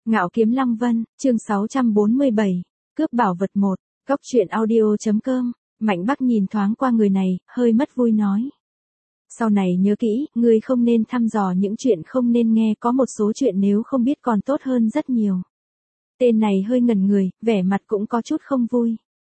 Ngạo Kiếm Lăng Vân, chương 647, cướp bảo vật 1, Cóc truyện audio.com, Mạnh Bắc nhìn thoáng qua người này, hơi mất vui nói. Sau này nhớ kỹ, ngươi không nên thăm dò những chuyện không nên nghe, có một số chuyện nếu không biết còn tốt hơn rất nhiều. Tên này hơi ngẩn người, vẻ mặt cũng có chút không vui.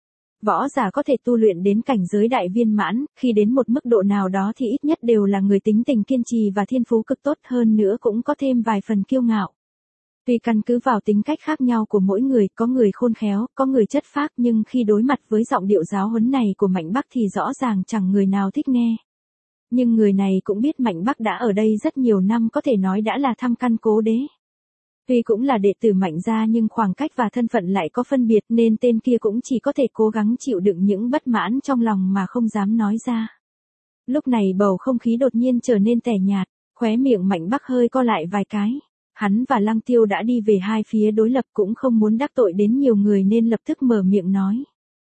Võ giả có thể tu luyện đến cảnh giới đại viên mãn, khi đến một mức độ nào đó thì ít nhất đều là người tính tình kiên trì và thiên phú cực tốt, hơn nữa cũng có thêm vài phần kiêu ngạo. Tuy căn cứ vào tính cách khác nhau của mỗi người, có người khôn khéo, có người chất phác, nhưng khi đối mặt với giọng điệu giáo huấn này của Mạnh Bắc thì rõ ràng chẳng người nào thích nghe. Nhưng người này cũng biết Mạnh Bắc đã ở đây rất nhiều năm, có thể nói đã là thâm căn cố đế. Tuy cũng là đệ tử Mạnh gia nhưng khoảng cách và thân phận lại có phân biệt, nên tên kia cũng chỉ có thể cố gắng chịu đựng những bất mãn trong lòng mà không dám nói ra. Lúc này bầu không khí đột nhiên trở nên tẻ nhạt, khóe miệng Mạnh Bắc hơi co lại vài cái. Hắn và Lăng Tiêu đã đi về hai phía đối lập, cũng không muốn đắc tội đến nhiều người nên lập tức mở miệng nói.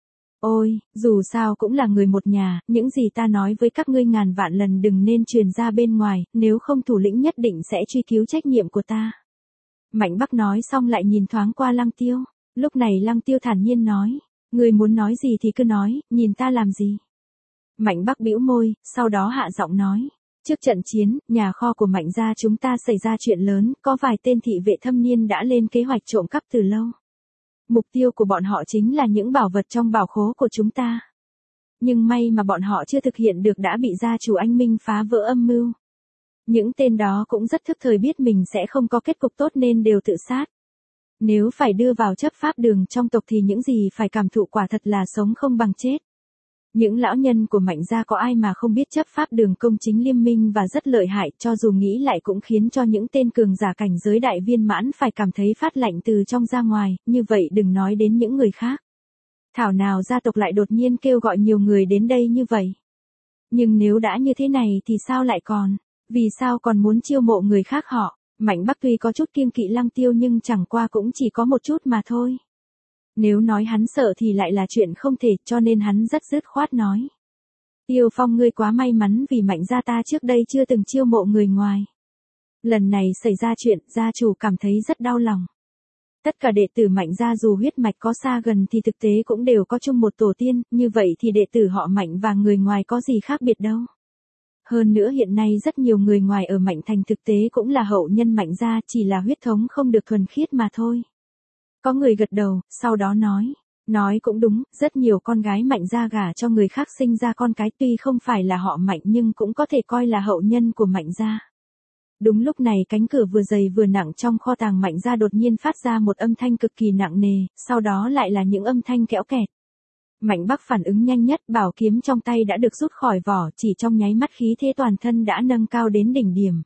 Ôi, dù sao cũng là người một nhà, những gì ta nói với các ngươi ngàn vạn lần đừng nên truyền ra bên ngoài, nếu không thủ lĩnh nhất định sẽ truy cứu trách nhiệm của ta. Mạnh Bắc nói xong lại nhìn thoáng qua Lăng Tiêu. Lúc này Lăng Tiêu thản nhiên nói. Ngươi muốn nói gì thì cứ nói, nhìn ta làm gì. Mạnh Bắc bĩu môi, sau đó hạ giọng nói. Trước trận chiến, nhà kho của Mạnh gia chúng ta xảy ra chuyện lớn, có vài tên thị vệ thâm niên đã lên kế hoạch trộm cắp từ lâu. Mục tiêu của bọn họ chính là những bảo vật trong bảo khố của chúng ta. Nhưng may mà bọn họ chưa thực hiện được đã bị gia chủ Anh Minh phá vỡ âm mưu. Những tên đó cũng rất thức thời, biết mình sẽ không có kết cục tốt nên đều tự sát. Nếu phải đưa vào chấp pháp đường trong tộc thì những gì phải cảm thụ quả thật là sống không bằng chết. Những lão nhân của Mạnh gia có ai mà không biết chấp pháp đường công chính liêm minh và rất lợi hại, cho dù nghĩ lại cũng khiến cho những tên cường giả cảnh giới đại viên mãn phải cảm thấy phát lạnh từ trong ra ngoài, như vậy đừng nói đến những người khác. Thảo nào gia tộc lại đột nhiên kêu gọi nhiều người đến đây như vậy. Nhưng nếu đã như thế này thì sao lại còn, vì sao còn muốn chiêu mộ người khác họ? Mạnh Bắc tuy có chút kiêng kỵ Lăng Tiêu nhưng chẳng qua cũng chỉ có một chút mà thôi. Nếu nói hắn sợ thì lại là chuyện không thể, cho nên hắn rất dứt khoát nói. Tiêu Phong, ngươi quá may mắn vì Mạnh gia ta trước đây chưa từng chiêu mộ người ngoài. Lần này xảy ra chuyện, gia chủ cảm thấy rất đau lòng. Tất cả đệ tử Mạnh gia dù huyết mạch có xa gần thì thực tế cũng đều có chung một tổ tiên, như vậy thì đệ tử họ Mạnh và người ngoài có gì khác biệt đâu. Hơn nữa hiện nay rất nhiều người ngoài ở Mạnh Thành thực tế cũng là hậu nhân Mạnh gia, chỉ là huyết thống không được thuần khiết mà thôi. Có người gật đầu, sau đó nói cũng đúng, rất nhiều con gái Mạnh gia gả cho người khác sinh ra con cái tuy không phải là họ Mạnh nhưng cũng có thể coi là hậu nhân của Mạnh gia. Đúng lúc này cánh cửa vừa dày vừa nặng trong kho tàng Mạnh gia đột nhiên phát ra một âm thanh cực kỳ nặng nề, sau đó lại là những âm thanh kẽo kẹt. Mạnh Bắc phản ứng nhanh nhất, bảo kiếm trong tay đã được rút khỏi vỏ, chỉ trong nháy mắt khí thế toàn thân đã nâng cao đến đỉnh điểm.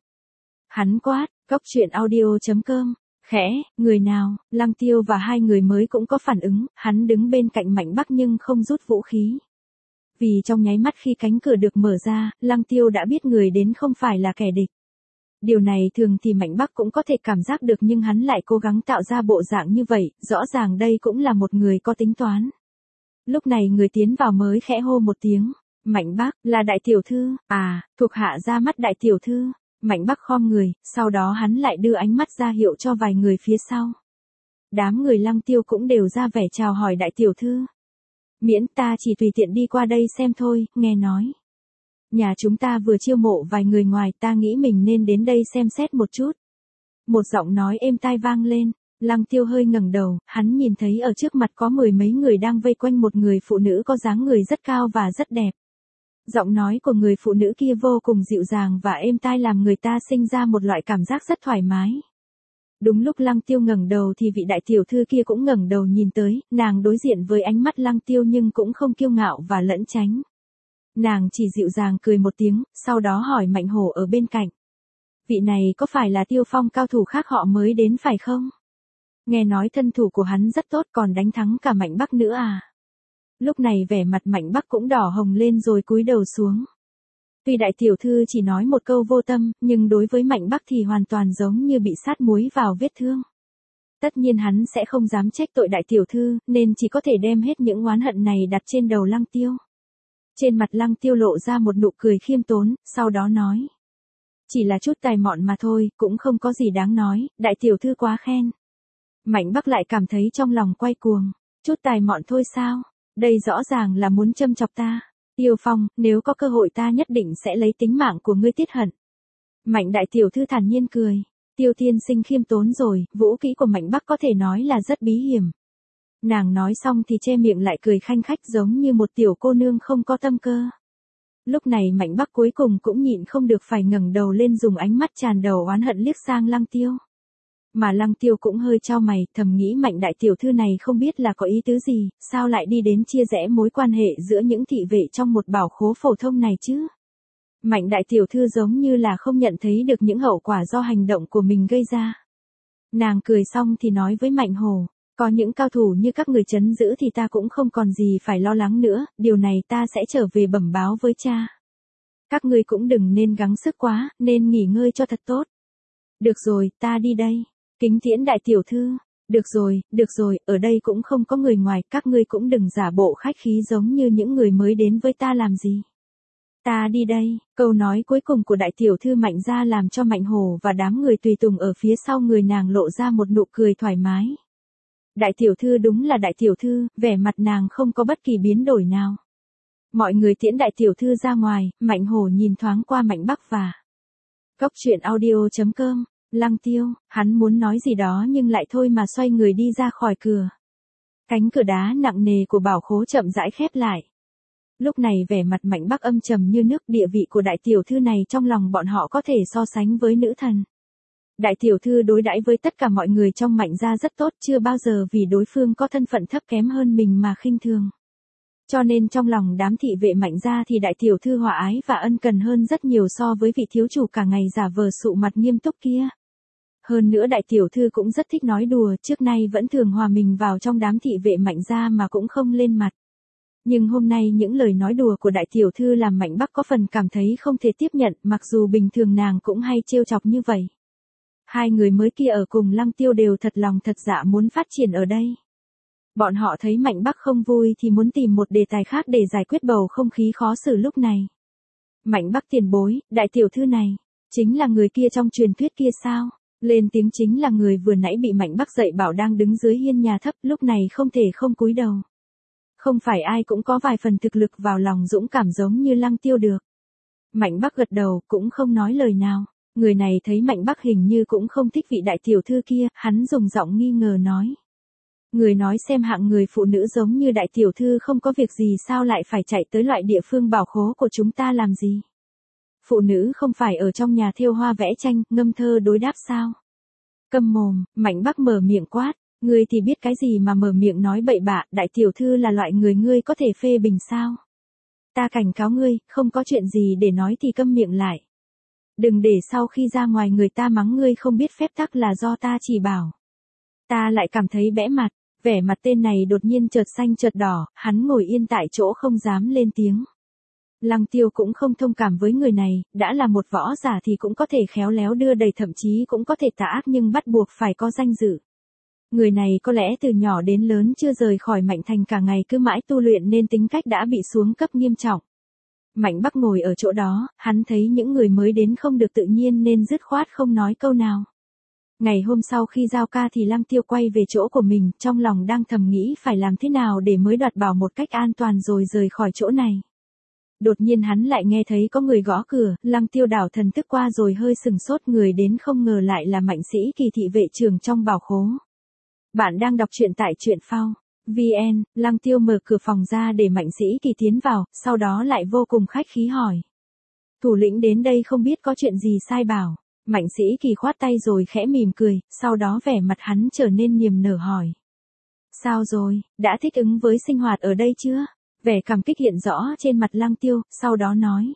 Hắn quát, Cóc truyện audio.com. Khẽ, người nào? Lăng Tiêu và hai người mới cũng có phản ứng, hắn đứng bên cạnh Mạnh Bắc nhưng không rút vũ khí. Vì trong nháy mắt khi cánh cửa được mở ra, Lăng Tiêu đã biết người đến không phải là kẻ địch. Điều này thường thì Mạnh Bắc cũng có thể cảm giác được nhưng hắn lại cố gắng tạo ra bộ dạng như vậy, rõ ràng đây cũng là một người có tính toán. Lúc này người tiến vào mới khẽ hô một tiếng, Mạnh Bắc, là đại tiểu thư, thuộc hạ ra mắt đại tiểu thư. Mạnh Bắc khom người, sau đó hắn lại đưa ánh mắt ra hiệu cho vài người phía sau. Đám người Lăng Tiêu cũng đều ra vẻ chào hỏi đại tiểu thư. Miễn ta chỉ tùy tiện đi qua đây xem thôi, nghe nói. Nhà chúng ta vừa chiêu mộ vài người ngoài, ta nghĩ mình nên đến đây xem xét một chút. Một giọng nói êm tai vang lên, Lăng Tiêu hơi ngẩng đầu, hắn nhìn thấy ở trước mặt có mười mấy người đang vây quanh một người phụ nữ có dáng người rất cao và rất đẹp. Giọng nói của người phụ nữ kia vô cùng dịu dàng và êm tai làm người ta sinh ra một loại cảm giác rất thoải mái. Đúng lúc Lăng Tiêu ngẩng đầu thì vị đại tiểu thư kia cũng ngẩng đầu nhìn tới, nàng đối diện với ánh mắt Lăng Tiêu nhưng cũng không kiêu ngạo và lẫn tránh. Nàng chỉ dịu dàng cười một tiếng, sau đó hỏi Mạnh Hổ ở bên cạnh. Vị này có phải là Tiêu Phong, cao thủ khác họ mới đến phải không? Nghe nói thân thủ của hắn rất tốt, còn đánh thắng cả Mạnh Bắc nữa à? Lúc này vẻ mặt Mạnh Bắc cũng đỏ hồng lên rồi cúi đầu xuống. Tuy đại tiểu thư chỉ nói một câu vô tâm, nhưng đối với Mạnh Bắc thì hoàn toàn giống như bị sát muối vào vết thương. Tất nhiên hắn sẽ không dám trách tội đại tiểu thư, nên chỉ có thể đem hết những oán hận này đặt trên đầu Lăng Tiêu. Trên mặt Lăng Tiêu lộ ra một nụ cười khiêm tốn, sau đó nói. Chỉ là chút tài mọn mà thôi, cũng không có gì đáng nói, đại tiểu thư quá khen. Mạnh Bắc lại cảm thấy trong lòng quay cuồng. Chút tài mọn thôi sao? Đây rõ ràng là muốn châm chọc ta. Tiêu Phong, nếu có cơ hội ta nhất định sẽ lấy tính mạng của ngươi tiết hận. Mạnh đại tiểu thư thản nhiên cười. Tiêu tiên sinh khiêm tốn rồi, vũ kỹ của Mạnh Bắc có thể nói là rất bí hiểm. Nàng nói xong thì che miệng lại cười khanh khách giống như một tiểu cô nương không có tâm cơ. Lúc này Mạnh Bắc cuối cùng cũng nhịn không được phải ngẩng đầu lên dùng ánh mắt tràn đầu oán hận liếc sang Lăng Tiêu. Mà Lăng Tiêu cũng hơi chau mày, thầm nghĩ Mạnh đại tiểu thư này không biết là có ý tứ gì, sao lại đi đến chia rẽ mối quan hệ giữa những thị vệ trong một bảo khố phổ thông này chứ? Mạnh đại tiểu thư giống như là không nhận thấy được những hậu quả do hành động của mình gây ra. Nàng cười xong thì nói với Mạnh Hổ, có những cao thủ như các người trấn giữ thì ta cũng không còn gì phải lo lắng nữa, điều này ta sẽ trở về bẩm báo với cha. Các ngươi cũng đừng nên gắng sức quá, nên nghỉ ngơi cho thật tốt. Được rồi, ta đi đây. Kính tiễn đại tiểu thư. Được rồi, ở đây cũng không có người ngoài, các ngươi cũng đừng giả bộ khách khí giống như những người mới đến với ta làm gì. Ta đi đây, câu nói cuối cùng của đại tiểu thư Mạnh gia làm cho Mạnh Hổ và đám người tùy tùng ở phía sau người nàng lộ ra một nụ cười thoải mái. Đại tiểu thư đúng là đại tiểu thư, vẻ mặt nàng không có bất kỳ biến đổi nào. Mọi người tiễn đại tiểu thư ra ngoài, Mạnh Hổ nhìn thoáng qua Mạnh Bắc và Cốc truyện audio.com, Lăng Tiêu, hắn muốn nói gì đó nhưng lại thôi mà xoay người đi ra khỏi cửa. Cánh cửa đá nặng nề của bảo khố chậm rãi khép lại. Lúc này vẻ mặt Mạnh Bắc âm trầm như nước, địa vị của đại tiểu thư này trong lòng bọn họ có thể so sánh với nữ thần. Đại tiểu thư đối đãi với tất cả mọi người trong Mạnh gia rất tốt, chưa bao giờ vì đối phương có thân phận thấp kém hơn mình mà khinh thường. Cho nên trong lòng đám thị vệ Mạnh gia thì đại tiểu thư hòa ái và ân cần hơn rất nhiều so với vị thiếu chủ cả ngày giả vờ sụ mặt nghiêm túc kia. Hơn nữa đại tiểu thư cũng rất thích nói đùa, trước nay vẫn thường hòa mình vào trong đám thị vệ Mạnh gia mà cũng không lên mặt. Nhưng hôm nay những lời nói đùa của đại tiểu thư làm Mạnh Bắc có phần cảm thấy không thể tiếp nhận, mặc dù bình thường nàng cũng hay trêu chọc như vậy. Hai người mới kia ở cùng Lăng Tiêu đều thật lòng thật dạ muốn phát triển ở đây. Bọn họ thấy Mạnh Bắc không vui thì muốn tìm một đề tài khác để giải quyết bầu không khí khó xử lúc này. Mạnh Bắc tiền bối, đại tiểu thư này, chính là người kia trong truyền thuyết kia sao? Lên tiếng chính là người vừa nãy bị Mạnh Bắc dạy bảo đang đứng dưới hiên nhà thấp, lúc này không thể không cúi đầu. Không phải ai cũng có vài phần thực lực vào lòng dũng cảm giống như Lăng Tiêu được. Mạnh Bắc gật đầu, cũng không nói lời nào. Người này thấy Mạnh Bắc hình như cũng không thích vị đại tiểu thư kia, hắn dùng giọng nghi ngờ nói. Người nói xem hạng người phụ nữ giống như đại tiểu thư không có việc gì sao lại phải chạy tới loại địa phương bảo khố của chúng ta làm gì? Phụ nữ không phải ở trong nhà thêu hoa vẽ tranh, ngâm thơ đối đáp sao? Câm mồm, Mạnh Bắc mở miệng quát. Ngươi thì biết cái gì mà mở miệng nói bậy bạ, đại tiểu thư là loại người ngươi có thể phê bình sao? Ta cảnh cáo ngươi, không có chuyện gì để nói thì câm miệng lại. Đừng để sau khi ra ngoài người ta mắng ngươi không biết phép tắc là do ta chỉ bảo. Ta lại cảm thấy bẽ mặt, vẻ mặt tên này đột nhiên chợt xanh chợt đỏ, hắn ngồi yên tại chỗ không dám lên tiếng. Lăng Tiêu cũng không thông cảm với người này, đã là một võ giả thì cũng có thể khéo léo đưa đẩy, thậm chí cũng có thể tà ác nhưng bắt buộc phải có danh dự. Người này có lẽ từ nhỏ đến lớn chưa rời khỏi Mạnh Thành, cả ngày cứ mãi tu luyện nên tính cách đã bị xuống cấp nghiêm trọng. Mạnh Bắc ngồi ở chỗ đó, hắn thấy những người mới đến không được tự nhiên nên dứt khoát không nói câu nào. Ngày hôm sau khi giao ca thì Lăng Tiêu quay về chỗ của mình, trong lòng đang thầm nghĩ phải làm thế nào để mới đoạt bảo một cách an toàn rồi rời khỏi chỗ này. Đột nhiên hắn lại nghe thấy có người gõ cửa, Lăng Tiêu đảo thần thức qua rồi hơi sừng sốt, người đến không ngờ lại là Mạnh Sĩ Kỳ, thị vệ trưởng trong bảo khố. Bạn đang đọc truyện tại truyện phao VN, Lăng Tiêu mở cửa phòng ra để Mạnh Sĩ Kỳ tiến vào, sau đó lại vô cùng khách khí hỏi. Thủ lĩnh đến đây không biết có chuyện gì sai bảo. Mạnh Sĩ Kỳ khoát tay rồi khẽ mỉm cười, sau đó vẻ mặt hắn trở nên niềm nở hỏi. Sao rồi, đã thích ứng với sinh hoạt ở đây chưa? Vẻ cảm kích hiện rõ trên mặt Lăng Tiêu, sau đó nói.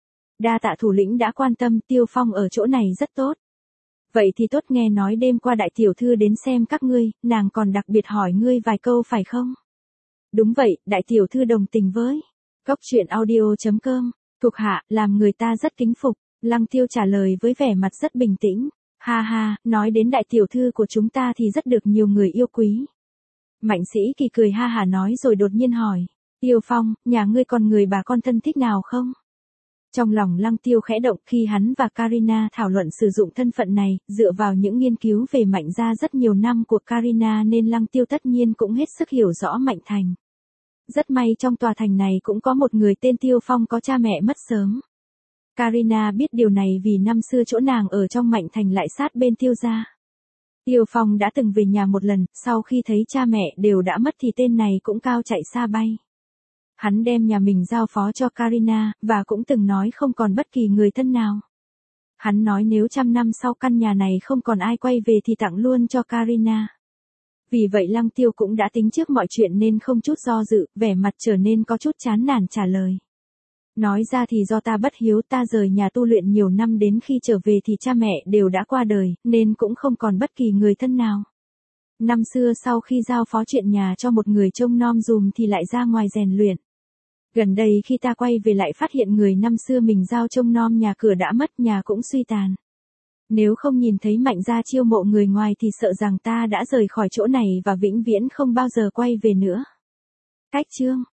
Đa tạ thủ lĩnh đã quan tâm, Tiêu Phong ở chỗ này rất tốt. Vậy thì tốt, nghe nói đêm qua đại tiểu thư đến xem các ngươi, nàng còn đặc biệt hỏi ngươi vài câu phải không? Đúng vậy, đại tiểu thư đồng tình với. Cốc truyện audio.com, thuộc hạ, làm người ta rất kính phục. Lăng Tiêu trả lời với vẻ mặt rất bình tĩnh. Ha ha, nói đến đại tiểu thư của chúng ta thì rất được nhiều người yêu quý. Mạnh Sĩ Kỳ cười ha hà nói rồi đột nhiên hỏi. Tiêu Phong, nhà ngươi còn người bà con thân thích nào không? Trong lòng Lăng Tiêu khẽ động khi hắn và Karina thảo luận sử dụng thân phận này, dựa vào những nghiên cứu về Mạnh gia rất nhiều năm của Karina nên Lăng Tiêu tất nhiên cũng hết sức hiểu rõ Mạnh Thành. Rất may trong tòa thành này cũng có một người tên Tiêu Phong có cha mẹ mất sớm. Karina biết điều này vì năm xưa chỗ nàng ở trong Mạnh Thành lại sát bên Tiêu gia. Tiêu Phong đã từng về nhà một lần, sau khi thấy cha mẹ đều đã mất thì tên này cũng cao chạy xa bay. Hắn đem nhà mình giao phó cho Karina, và cũng từng nói không còn bất kỳ người thân nào. Hắn nói nếu 100 năm sau căn nhà này không còn ai quay về thì tặng luôn cho Karina. Vì vậy Lăng Tiêu cũng đã tính trước mọi chuyện nên không chút do dự, vẻ mặt trở nên có chút chán nản trả lời. Nói ra thì do ta bất hiếu, ta rời nhà tu luyện nhiều năm, đến khi trở về thì cha mẹ đều đã qua đời, nên cũng không còn bất kỳ người thân nào. Năm xưa sau khi giao phó chuyện nhà cho một người trông nom dùm thì lại ra ngoài rèn luyện. Gần đây khi ta quay về lại phát hiện người năm xưa mình giao trông nom nhà cửa đã mất, nhà cũng suy tàn. Nếu không nhìn thấy Mạnh gia chiêu mộ người ngoài thì sợ rằng ta đã rời khỏi chỗ này và vĩnh viễn không bao giờ quay về nữa. Cách chương